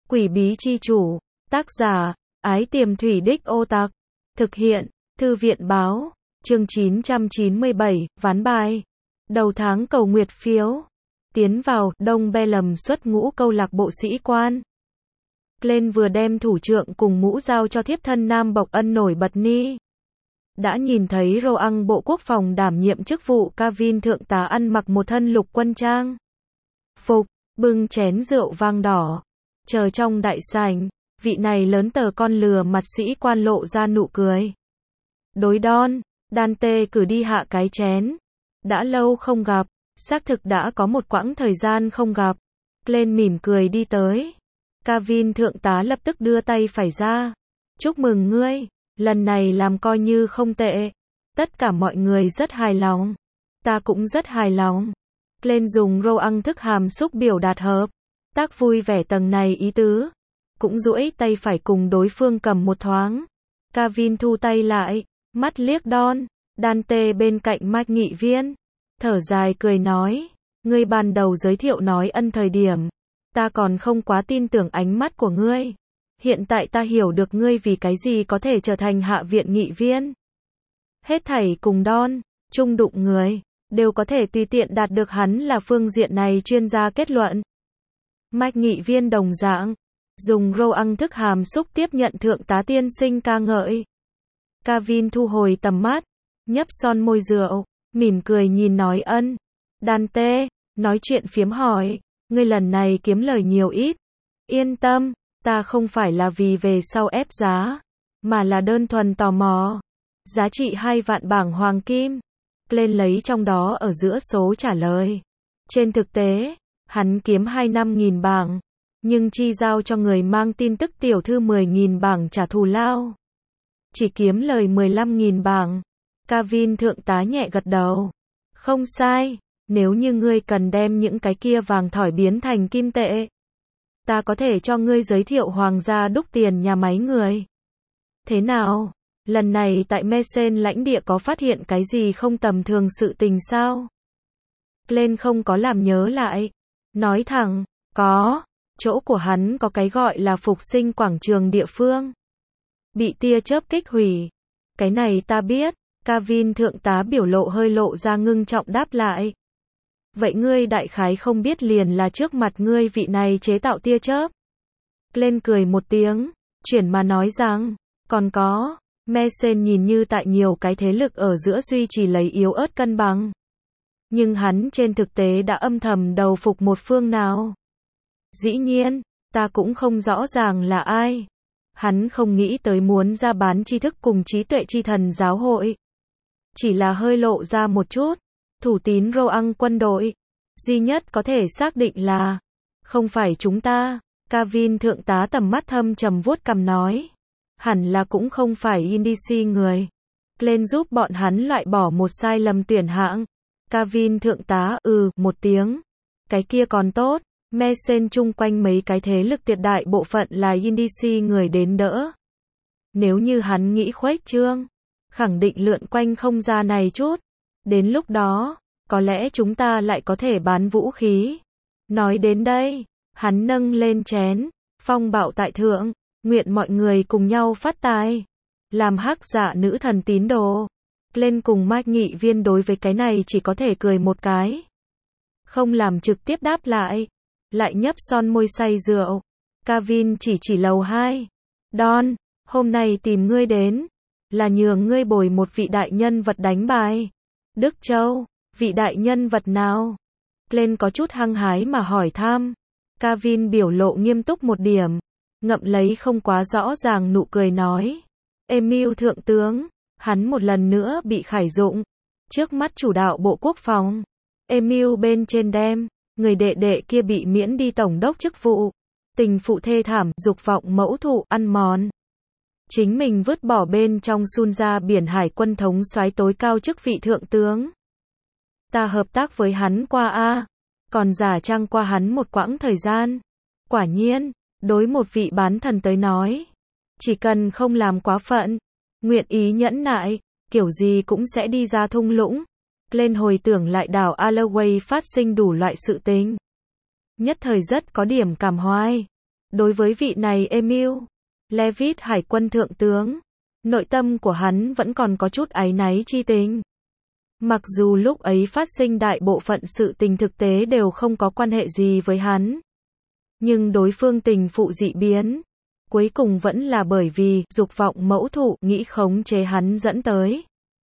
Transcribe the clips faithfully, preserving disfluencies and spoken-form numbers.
Quỷ bí chi chủ, tác giả, Ái Tiềm Thủy Đích Ô Tặc, thực hiện, Thư viện báo, chương chín trăm chín mươi bảy, ván bài, đầu tháng cầu nguyệt phiếu, tiến vào, Đông Be lầm xuất ngũ câu lạc bộ sĩ quan. Glenn vừa đem thủ trượng cùng mũ giao cho thiếp thân Nam Bộc Ân nổi bật ni. Đã nhìn thấy Roang Bộ Quốc phòng đảm nhiệm chức vụ Kavin thượng tá ăn mặc một thân lục quân trang phục, bưng chén rượu vang đỏ, chờ trong đại sảnh, vị này lớn tờ con lừa mặt sĩ quan lộ ra nụ cười. Đối Don, Dante cử đi hạ cái chén. Đã lâu không gặp, xác thực đã có một quãng thời gian không gặp. Glenn mỉm cười đi tới. Kavin thượng tá lập tức đưa tay phải ra. Chúc mừng ngươi, lần này làm coi như không tệ. Tất cả mọi người rất hài lòng. Ta cũng rất hài lòng. Glenn dùng Roang thức hàm xúc biểu đạt hợp tác vui vẻ tầng này ý tứ. Cũng duỗi tay phải cùng đối phương cầm một thoáng. Kavin thu tay lại, mắt liếc Don, Dante bên cạnh Mike nghị viên. Thở dài cười nói, ngươi ban đầu giới thiệu nói ân thời điểm. Ta còn không quá tin tưởng ánh mắt của ngươi. Hiện tại ta hiểu được ngươi vì cái gì có thể trở thành hạ viện nghị viên. Hết thảy cùng Don, chung đụng người, đều có thể tùy tiện đạt được hắn là phương diện này chuyên gia kết luận. Mike nghị viên đồng dạng, dùng Roang thức hàm xúc tiếp nhận thượng tá tiên sinh ca ngợi. Kavin thu hồi tầm mắt, nhấp son môi rượu, mỉm cười nhìn nói ân. Dante, nói chuyện phiếm hỏi, ngươi lần này kiếm lời nhiều ít. Yên tâm, ta không phải là vì về sau ép giá, mà là đơn thuần tò mò. Giá trị hai vạn bảng hoàng kim. Glenn lấy trong đó ở giữa số trả lời. Trên thực tế, hắn kiếm hai mươi lăm nghìn bảng, nhưng chi giao cho người mang tin tức tiểu thư mười nghìn bảng trả thù lao. Chỉ kiếm lời mười lăm nghìn bảng. Kavin thượng tá nhẹ gật đầu. Không sai, nếu như ngươi cần đem những cái kia vàng thỏi biến thành kim tệ, ta có thể cho ngươi giới thiệu hoàng gia đúc tiền nhà máy người. Thế nào? Lần này tại Mesen lãnh địa có phát hiện cái gì không tầm thường sự tình sao? Glenn không có làm nhớ lại. Nói thẳng, có. Chỗ của hắn có cái gọi là phục sinh quảng trường địa phương. Bị tia chớp kích hủy. Cái này ta biết. Kavin thượng tá biểu lộ hơi lộ ra ngưng trọng đáp lại. Vậy ngươi đại khái không biết liền là trước mặt ngươi vị này chế tạo tia chớp. Glenn cười một tiếng, chuyển mà nói rằng, còn có, Mesen nhìn như tại nhiều cái thế lực ở giữa duy trì lấy yếu ớt cân bằng. Nhưng hắn trên thực tế đã âm thầm đầu phục một phương nào. Dĩ nhiên, ta cũng không rõ ràng là ai. Hắn không nghĩ tới muốn ra bán tri thức cùng trí tuệ chi thần giáo hội. Chỉ là hơi lộ ra một chút. Thủ tín Roang quân đội. Duy nhất có thể xác định là không phải chúng ta. Kavin thượng tá tầm mắt thâm trầm vuốt cằm nói. Hẳn là cũng không phải Indici người. Glenn giúp bọn hắn loại bỏ một sai lầm tuyển hạng. Kavin thượng tá ừ một tiếng. Cái kia còn tốt. Mesen chung quanh mấy cái thế lực tuyệt đại bộ phận là Indici người đến đỡ. Nếu như hắn nghĩ khuếch trương, khẳng định lượn quanh không ra này chút. Đến lúc đó, có lẽ chúng ta lại có thể bán vũ khí. Nói đến đây, hắn nâng lên chén, phong bạo tại thượng, nguyện mọi người cùng nhau phát tài. Làm hắc dạ nữ thần tín đồ. Glenn cùng Mike nghị viên đối với cái này chỉ có thể cười một cái. Không làm trực tiếp đáp lại. Lại nhấp son môi say rượu. Kavin chỉ chỉ lầu hai. Don, hôm nay tìm ngươi đến. Là nhường ngươi bồi một vị đại nhân vật đánh bài. Đức Châu, vị đại nhân vật nào? Glenn có chút hăng hái mà hỏi thăm. Kavin biểu lộ nghiêm túc một điểm. Ngậm lấy không quá rõ ràng nụ cười nói. Emil thượng tướng, hắn một lần nữa bị khải dụng. Trước mắt chủ đạo bộ quốc phòng. Emil bên trên đem. Người đệ đệ kia bị miễn đi tổng đốc chức vụ. Tình phụ thê thảm, dục vọng mẫu thụ, ăn mòn. Chính mình vứt bỏ bên trong sun ra biển hải quân thống soái tối cao chức vị thượng tướng. Ta hợp tác với hắn qua a, còn giả trang qua hắn một quãng thời gian. Quả nhiên, đối một vị bán thần tới nói, chỉ cần không làm quá phận, nguyện ý nhẫn nại, kiểu gì cũng sẽ đi ra thung lũng. Lên hồi tưởng lại đảo Alloway phát sinh đủ loại sự tình. Nhất thời rất có điểm cảm hoài. Đối với vị này Emil Levitt hải quân thượng tướng, nội tâm của hắn vẫn còn có chút áy náy chi tình. Mặc dù lúc ấy phát sinh đại bộ phận sự tình thực tế đều không có quan hệ gì với hắn. Nhưng đối phương tình phụ dị biến, cuối cùng vẫn là bởi vì dục vọng mẫu thụ nghĩ khống chế hắn dẫn tới.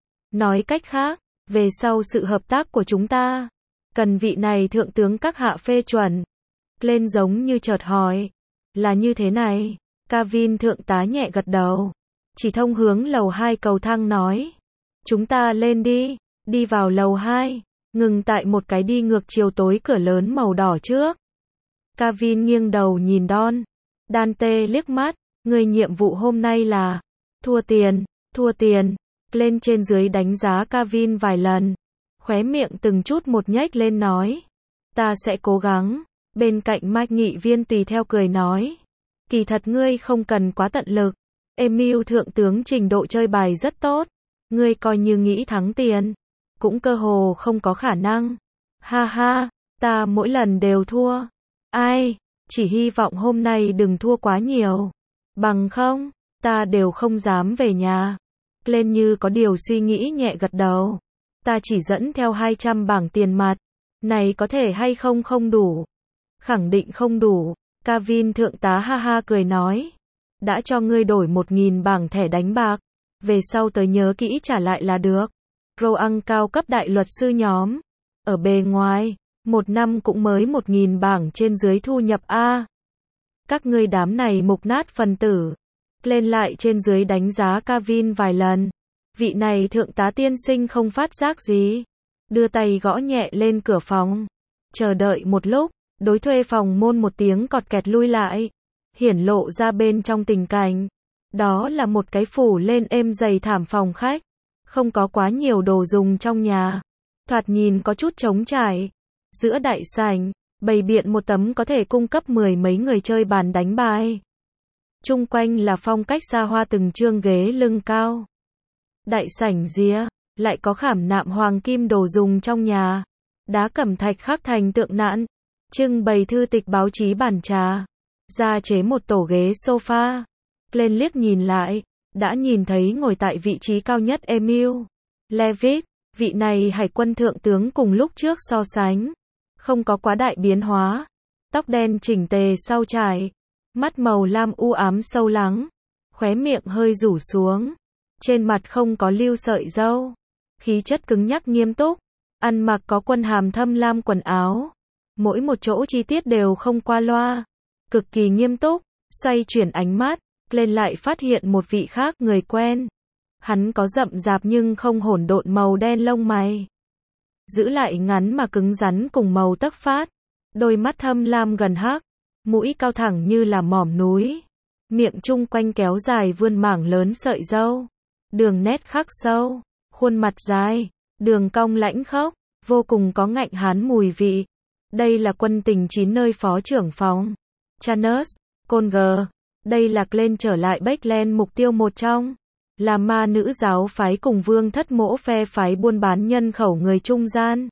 Nói cách khác, về sau sự hợp tác của chúng ta, cần vị này thượng tướng các hạ phê chuẩn. Lên giống như chợt hỏi, là như thế này. Kevin thượng tá nhẹ gật đầu, chỉ thông hướng lầu hai cầu thang nói, chúng ta lên đi. Đi vào lầu hai, ngừng tại một cái đi ngược chiều tối cửa lớn màu đỏ trước. Kevin nghiêng đầu nhìn Don Dante liếc mắt, người nhiệm vụ hôm nay là thua tiền, thua tiền. Lên trên dưới đánh giá Kevin vài lần, khóe miệng từng chút một nhếch lên nói, ta sẽ cố gắng. Bên cạnh Mike nghị viên tùy theo cười nói, kỳ thật ngươi không cần quá tận lực. Emil thượng tướng trình độ chơi bài rất tốt, ngươi coi như nghĩ thắng tiền, cũng cơ hồ không có khả năng. Ha ha, ta mỗi lần đều thua. Ai, chỉ hy vọng hôm nay đừng thua quá nhiều. Bằng không, ta đều không dám về nhà. Lên như có điều suy nghĩ nhẹ gật đầu. Ta chỉ dẫn theo hai trăm bảng tiền mặt. Này có thể hay không không đủ? Khẳng định không đủ. Kevin thượng tá ha ha cười nói. Đã cho ngươi đổi một nghìn bảng thẻ đánh bạc. Về sau tới nhớ kỹ trả lại là được. Roang cao cấp đại luật sư nhóm. Ở bề ngoài, một năm cũng mới một nghìn bảng trên dưới thu nhập A. Các ngươi đám này mục nát phần tử. Lên lại trên dưới đánh giá Kevin vài lần. Vị này thượng tá tiên sinh không phát giác gì. Đưa tay gõ nhẹ lên cửa phòng. Chờ đợi một lúc, đối thuê phòng môn một tiếng cọt kẹt lui lại. Hiển lộ ra bên trong tình cảnh. Đó là một cái phủ lên êm dày thảm phòng khách. Không có quá nhiều đồ dùng trong nhà. Thoạt nhìn có chút trống trải. Giữa đại sảnh, bày biện một tấm có thể cung cấp mười mấy người chơi bàn đánh bài. Chung quanh là phong cách xa hoa từng chương ghế lưng cao. Đại sảnh rìa, lại có khảm nạm hoàng kim đồ dùng trong nhà. Đá cẩm thạch khắc thành tượng nạn. Trưng bày thư tịch báo chí bàn trà. Gia chế một tổ ghế sofa. Lên liếc nhìn lại, đã nhìn thấy ngồi tại vị trí cao nhất Emil Levitt, vị này hải quân thượng tướng cùng lúc trước so sánh. Không có quá đại biến hóa. Tóc đen chỉnh tề sau trải. Mắt màu lam u ám sâu lắng. Khóe miệng hơi rủ xuống. Trên mặt không có lưu sợi râu. Khí chất cứng nhắc nghiêm túc. Ăn mặc có quân hàm thâm lam quần áo. Mỗi một chỗ chi tiết đều không qua loa. Cực kỳ nghiêm túc. Xoay chuyển ánh mắt. Lên lại phát hiện một vị khác người quen. Hắn có rậm rạp nhưng không hỗn độn màu đen lông mày. Giữ lại ngắn mà cứng rắn cùng màu tấc phát. Đôi mắt thâm lam gần hắc. Mũi cao thẳng như là mỏm núi. Miệng chung quanh kéo dài vươn mảng lớn sợi râu. Đường nét khắc sâu. Khuôn mặt dài. Đường cong lãnh khốc. Vô cùng có ngạnh hán mùi vị. Đây là quân tình chín nơi phó trưởng phòng. Chanus, Conger. Đây là Glenn trở lại Backland mục tiêu một trong. Là ma nữ giáo phái cùng vương thất mỗ phe phái buôn bán nhân khẩu người trung gian.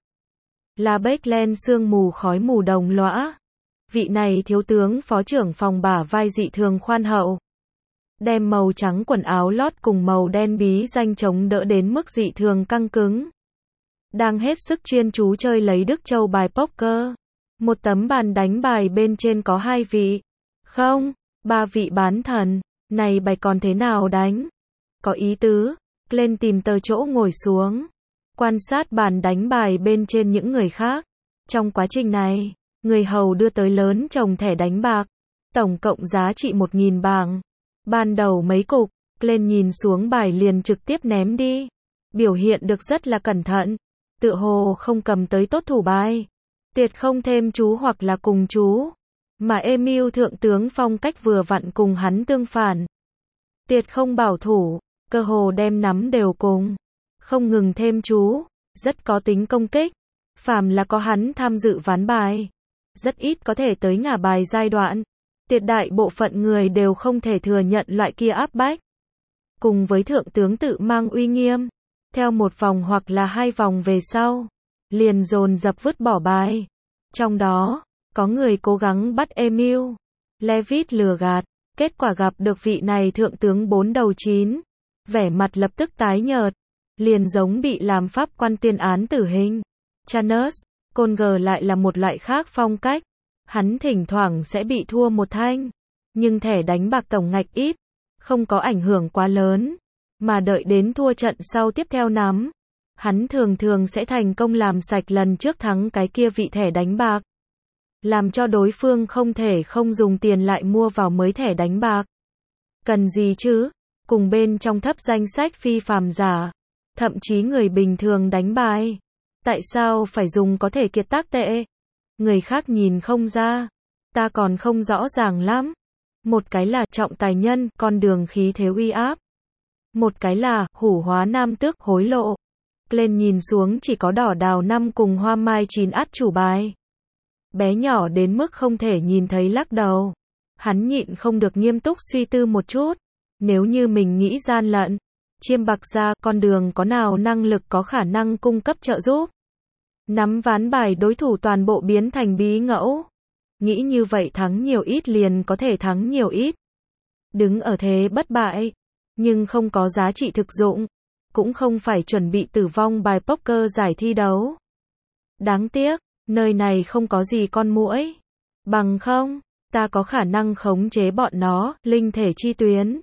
Là Backland sương mù khói mù đồng lõa. Vị này thiếu tướng phó trưởng phòng bả vai dị thường khoan hậu. Đem màu trắng quần áo lót cùng màu đen bí danh chống đỡ đến mức dị thường căng cứng. Đang hết sức chuyên chú chơi lấy Đức Châu bài poker. Một tấm bàn đánh bài bên trên có hai vị. Không, ba vị bán thần. Này bài còn thế nào đánh? Có ý tứ. Lên tìm tờ chỗ ngồi xuống. Quan sát bàn đánh bài bên trên những người khác. Trong quá trình này, người hầu đưa tới lớn chồng thẻ đánh bạc. Tổng cộng giá trị một nghìn bảng. Ban đầu mấy cục, lên nhìn xuống bài liền trực tiếp ném đi. Biểu hiện được rất là cẩn thận. Tựa hồ không cầm tới tốt thủ bài. Tuyệt không thêm chú hoặc là cùng chú. Mà Emil thượng tướng phong cách vừa vặn cùng hắn tương phản. Tuyệt không bảo thủ, cơ hồ đem nắm đều cùng. Không ngừng thêm chú, rất có tính công kích. Phàm là có hắn tham dự ván bài. Rất ít có thể tới ngả bài giai đoạn. Tuyệt đại bộ phận người đều không thể thừa nhận loại kia áp bách. Cùng với thượng tướng tự mang uy nghiêm. Theo một vòng hoặc là hai vòng về sau. Liền dồn dập vứt bỏ bài. Trong đó, có người cố gắng bắt Emil Levitt lừa gạt, kết quả gặp được vị này thượng tướng bốn đầu chín. Vẻ mặt lập tức tái nhợt, liền giống bị làm pháp quan tuyên án tử hình. Chanus, Conger lại là một loại khác phong cách. Hắn thỉnh thoảng sẽ bị thua một thanh, nhưng thẻ đánh bạc tổng ngạch ít, không có ảnh hưởng quá lớn, mà đợi đến thua trận sau tiếp theo nắm, hắn thường thường sẽ thành công làm sạch lần trước thắng cái kia vị thẻ đánh bạc, làm cho đối phương không thể không dùng tiền lại mua vào mới thẻ đánh bạc. Cần gì chứ? Cùng bên trong thấp danh sách phi phàm giả, thậm chí người bình thường đánh bài, tại sao phải dùng có thể kiệt tác tệ? Người khác nhìn không ra, ta còn không rõ ràng lắm. Một cái là trọng tài nhân, con đường khí thế uy áp. Một cái là hủ hóa nam tước, hối lộ. Lên nhìn xuống chỉ có đỏ đào năm cùng hoa mai chín át chủ bài. Bé nhỏ đến mức không thể nhìn thấy lắc đầu. Hắn nhịn không được nghiêm túc suy tư một chút. Nếu như mình nghĩ gian lận, chiêm bạc ra, con đường có nào năng lực có khả năng cung cấp trợ giúp. Nắm ván bài đối thủ toàn bộ biến thành bí ngẫu. Nghĩ như vậy thắng nhiều ít liền có thể thắng nhiều ít. Đứng ở thế bất bại, nhưng không có giá trị thực dụng. Cũng không phải chuẩn bị tử vong bài poker giải thi đấu. Đáng tiếc, nơi này không có gì con muỗi. Bằng không, ta có khả năng khống chế bọn nó, linh thể chi tuyến.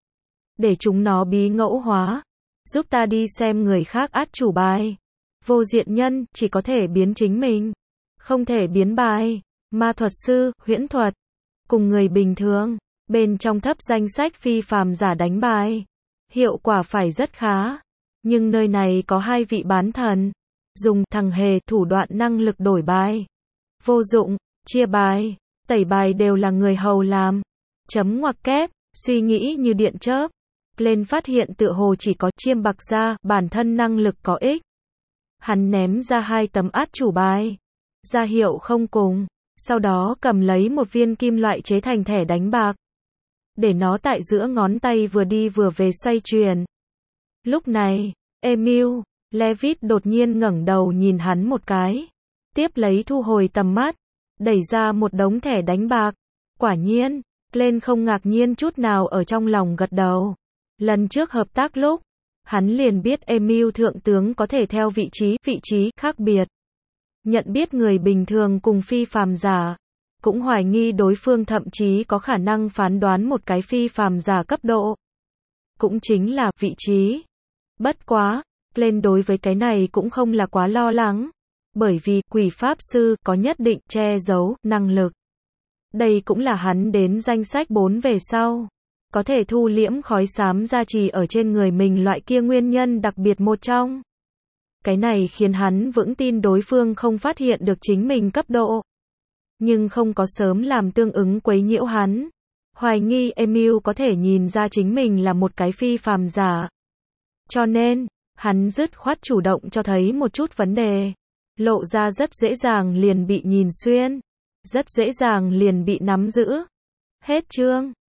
Để chúng nó bí ngẫu hóa. Giúp ta đi xem người khác át chủ bài. Vô diện nhân, chỉ có thể biến chính mình. Không thể biến bài. Ma thuật sư, huyễn thuật. Cùng người bình thường. Bên trong thấp danh sách phi phàm giả đánh bài. Hiệu quả phải rất khá. Nhưng nơi này có hai vị bán thần. Dùng thằng hề thủ đoạn năng lực đổi bài. Vô dụng, chia bài, tẩy bài đều là người hầu làm. Chấm ngoặc kép, suy nghĩ như điện chớp. Lên phát hiện tựa hồ chỉ có chiêm bạc ra, bản thân năng lực có ích. Hắn ném ra hai tấm át chủ bài. Ra hiệu không cùng. Sau đó cầm lấy một viên kim loại chế thành thẻ đánh bạc. Để nó tại giữa ngón tay vừa đi vừa về xoay chuyển. Lúc này, Emil, Levitt đột nhiên ngẩng đầu nhìn hắn một cái. Tiếp lấy thu hồi tầm mắt. Đẩy ra một đống thẻ đánh bạc. Quả nhiên, lên không ngạc nhiên chút nào ở trong lòng gật đầu. Lần trước hợp tác lúc, hắn liền biết Emil thượng tướng có thể theo vị trí, vị trí khác biệt. Nhận biết người bình thường cùng phi phàm giả. Cũng hoài nghi đối phương thậm chí có khả năng phán đoán một cái phi phàm giả cấp độ. Cũng chính là vị trí. Bất quá, lên đối với cái này cũng không là quá lo lắng. Bởi vì quỷ pháp sư có nhất định che giấu năng lực. Đây cũng là hắn đến danh sách bốn về sau. Có thể thu liễm khói xám gia trì ở trên người mình loại kia nguyên nhân đặc biệt một trong. Cái này khiến hắn vững tin đối phương không phát hiện được chính mình cấp độ. Nhưng không có sớm làm tương ứng quấy nhiễu hắn. Hoài nghi Emil có thể nhìn ra chính mình là một cái phi phàm giả. Cho nên, hắn dứt khoát chủ động cho thấy một chút vấn đề. Lộ ra rất dễ dàng liền bị nhìn xuyên. Rất dễ dàng liền bị nắm giữ. Hết chương.